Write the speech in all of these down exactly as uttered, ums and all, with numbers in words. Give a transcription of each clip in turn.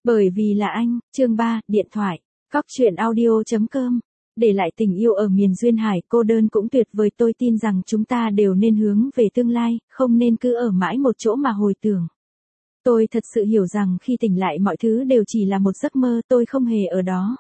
Bởi vì là anh, chương ba, điện thoại. Cóc truyện audio chấm com. Để lại tình yêu ở miền duyên hải, cô đơn cũng tuyệt vời. Tôi tin rằng chúng ta đều nên hướng về tương lai, không nên cứ ở mãi một chỗ mà hồi tưởng. Tôi thật sự hiểu rằng khi tỉnh lại mọi thứ đều chỉ là một giấc mơ, tôi không hề ở đó.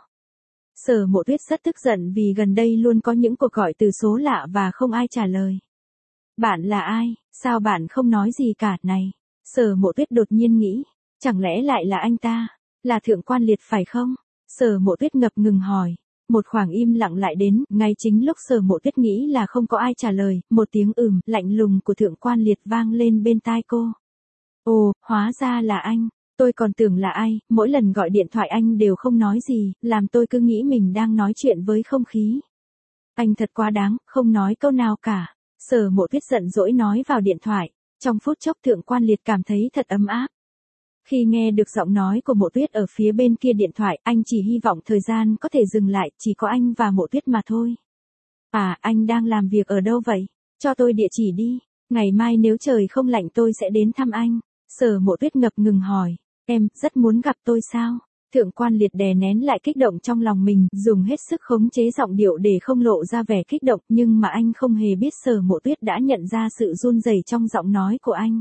Sở Mộ Tuyết rất tức giận vì gần đây luôn có những cuộc gọi từ số lạ và không ai trả lời. Bạn là ai? Sao bạn không nói gì cả này? Sở Mộ Tuyết đột nhiên nghĩ, chẳng lẽ lại là anh ta? Là Thượng Quan Liệt phải không? Sở Mộ Tuyết ngập ngừng hỏi. Một khoảng im lặng lại đến, ngay chính lúc Sở Mộ Tuyết nghĩ là không có ai trả lời, một tiếng ừm, lạnh lùng của Thượng Quan Liệt vang lên bên tai cô. Ồ, hóa ra là anh. Tôi còn tưởng là ai, mỗi lần gọi điện thoại anh đều không nói gì, làm tôi cứ nghĩ mình đang nói chuyện với không khí. Anh thật quá đáng, không nói câu nào cả. Sở Mộ Tuyết giận dỗi nói vào điện thoại. Trong phút chốc Thượng Quan Liệt cảm thấy thật ấm áp. Khi nghe được giọng nói của Mộ Tuyết ở phía bên kia điện thoại, anh chỉ hy vọng thời gian có thể dừng lại, chỉ có anh và Mộ Tuyết mà thôi. À, anh đang làm việc ở đâu vậy? Cho tôi địa chỉ đi. Ngày mai nếu trời không lạnh tôi sẽ đến thăm anh. Sở Mộ Tuyết ngập ngừng hỏi. Em, rất muốn gặp tôi sao? Thượng Quan Liệt đè nén lại kích động trong lòng mình, dùng hết sức khống chế giọng điệu để không lộ ra vẻ kích động, nhưng mà anh không hề biết Sở Mộ Tuyết đã nhận ra sự run rẩy trong giọng nói của anh.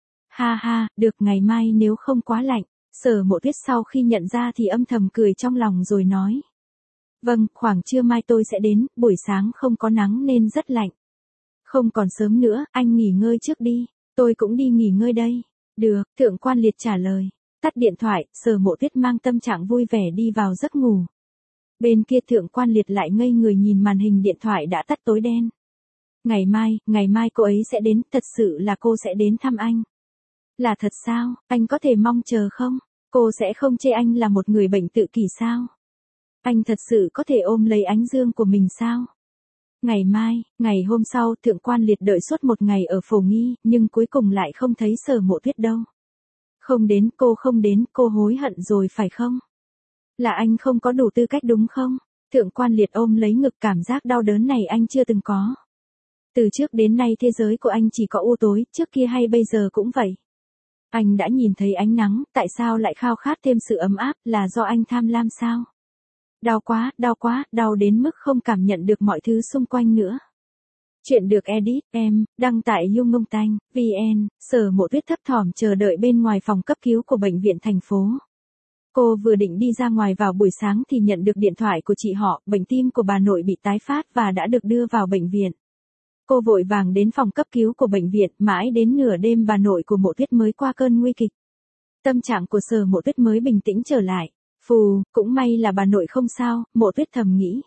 Ha ha, được, ngày mai nếu không quá lạnh. Sở Mộ Tuyết sau khi nhận ra thì âm thầm cười trong lòng rồi nói. Vâng, khoảng trưa mai tôi sẽ đến, buổi sáng không có nắng nên rất lạnh. Không còn sớm nữa, anh nghỉ ngơi trước đi, tôi cũng đi nghỉ ngơi đây. Được, Thượng Quan Liệt trả lời. Tắt điện thoại, Sở Mộ Tuyết mang tâm trạng vui vẻ đi vào giấc ngủ. Bên kia Thượng Quan Liệt lại ngây người nhìn màn hình điện thoại đã tắt tối đen. Ngày mai, ngày mai cô ấy sẽ đến, thật sự là cô sẽ đến thăm anh. Là thật sao, anh có thể mong chờ không? Cô sẽ không chê anh là một người bệnh tự kỷ sao? Anh thật sự có thể ôm lấy ánh dương của mình sao? Ngày mai, ngày hôm sau, Thượng Quan Liệt đợi suốt một ngày ở Phổ Nghi, nhưng cuối cùng lại không thấy Sở Mộ Tuyết đâu. Không đến, cô không đến, cô hối hận rồi phải không? Là anh không có đủ tư cách đúng không? Thượng Quan Liệt ôm lấy ngực, cảm giác đau đớn này anh chưa từng có. Từ trước đến nay thế giới của anh chỉ có u tối, trước kia hay bây giờ cũng vậy. Anh đã nhìn thấy ánh nắng, tại sao lại khao khát thêm sự ấm áp, là do anh tham lam sao? Đau quá, đau quá, đau đến mức không cảm nhận được mọi thứ xung quanh nữa. Chuyện được edit, em, đăng tại Yungong Tanh, vn, Sở Mộ Tuyết thấp thỏm chờ đợi bên ngoài phòng cấp cứu của bệnh viện thành phố. Cô vừa định đi ra ngoài vào buổi sáng thì nhận được điện thoại của chị họ, bệnh tim của bà nội bị tái phát và đã được đưa vào bệnh viện. Cô vội vàng đến phòng cấp cứu của bệnh viện, mãi đến nửa đêm bà nội của Mộ Tuyết mới qua cơn nguy kịch. Tâm trạng của Sở Mộ Tuyết mới bình tĩnh trở lại. Phù, cũng may là bà nội không sao, Mộ Tuyết thầm nghĩ.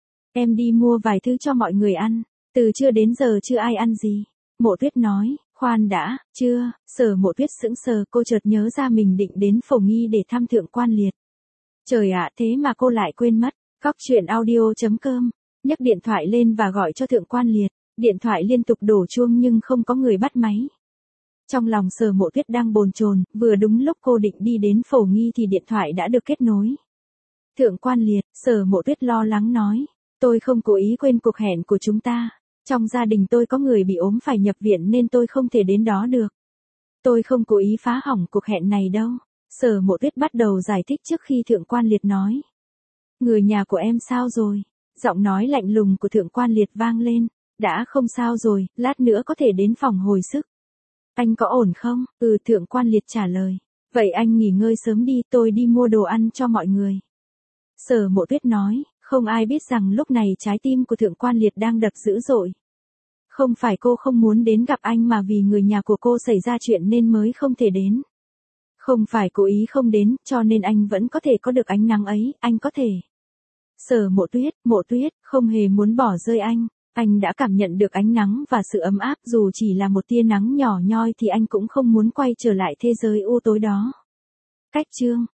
Em đi mua vài thứ cho mọi người ăn, từ trưa đến giờ chưa ai ăn gì. Mộ Tuyết nói, khoan đã, chưa, Sở Mộ Tuyết sững sờ, cô chợt nhớ ra mình định đến Phổ Nghi để thăm Thượng Quan Liệt. Trời ạ, thế mà cô lại quên mất. Cóc truyện audio chấm com, nhấc điện thoại lên và gọi cho Thượng Quan Liệt. Điện thoại liên tục đổ chuông nhưng không có người bắt máy. Trong lòng Sở Mộ Tuyết đang bồn chồn, vừa đúng lúc cô định đi đến Phổ Nghi thì điện thoại đã được kết nối. Thượng Quan Liệt, Sở Mộ Tuyết lo lắng nói, tôi không cố ý quên cuộc hẹn của chúng ta. Trong gia đình tôi có người bị ốm phải nhập viện nên tôi không thể đến đó được. Tôi không cố ý phá hỏng cuộc hẹn này đâu. Sở Mộ Tuyết bắt đầu giải thích trước khi Thượng Quan Liệt nói. Người nhà của em sao rồi? Giọng nói lạnh lùng của Thượng Quan Liệt vang lên. Đã không sao rồi, lát nữa có thể đến phòng hồi sức. Anh có ổn không? Ừ, Thượng Quan Liệt trả lời. Vậy anh nghỉ ngơi sớm đi, tôi đi mua đồ ăn cho mọi người. Sở Mộ Tuyết nói, không ai biết rằng lúc này trái tim của Thượng Quan Liệt đang đập dữ dội. Không phải cô không muốn đến gặp anh mà vì người nhà của cô xảy ra chuyện nên mới không thể đến. Không phải cố ý không đến, cho nên anh vẫn có thể có được ánh nắng ấy, anh có thể. Sở Mộ Tuyết, Mộ Tuyết, không hề muốn bỏ rơi anh. Anh đã cảm nhận được ánh nắng và sự ấm áp, dù chỉ là một tia nắng nhỏ nhoi thì anh cũng không muốn quay trở lại thế giới u tối đó. Cách chương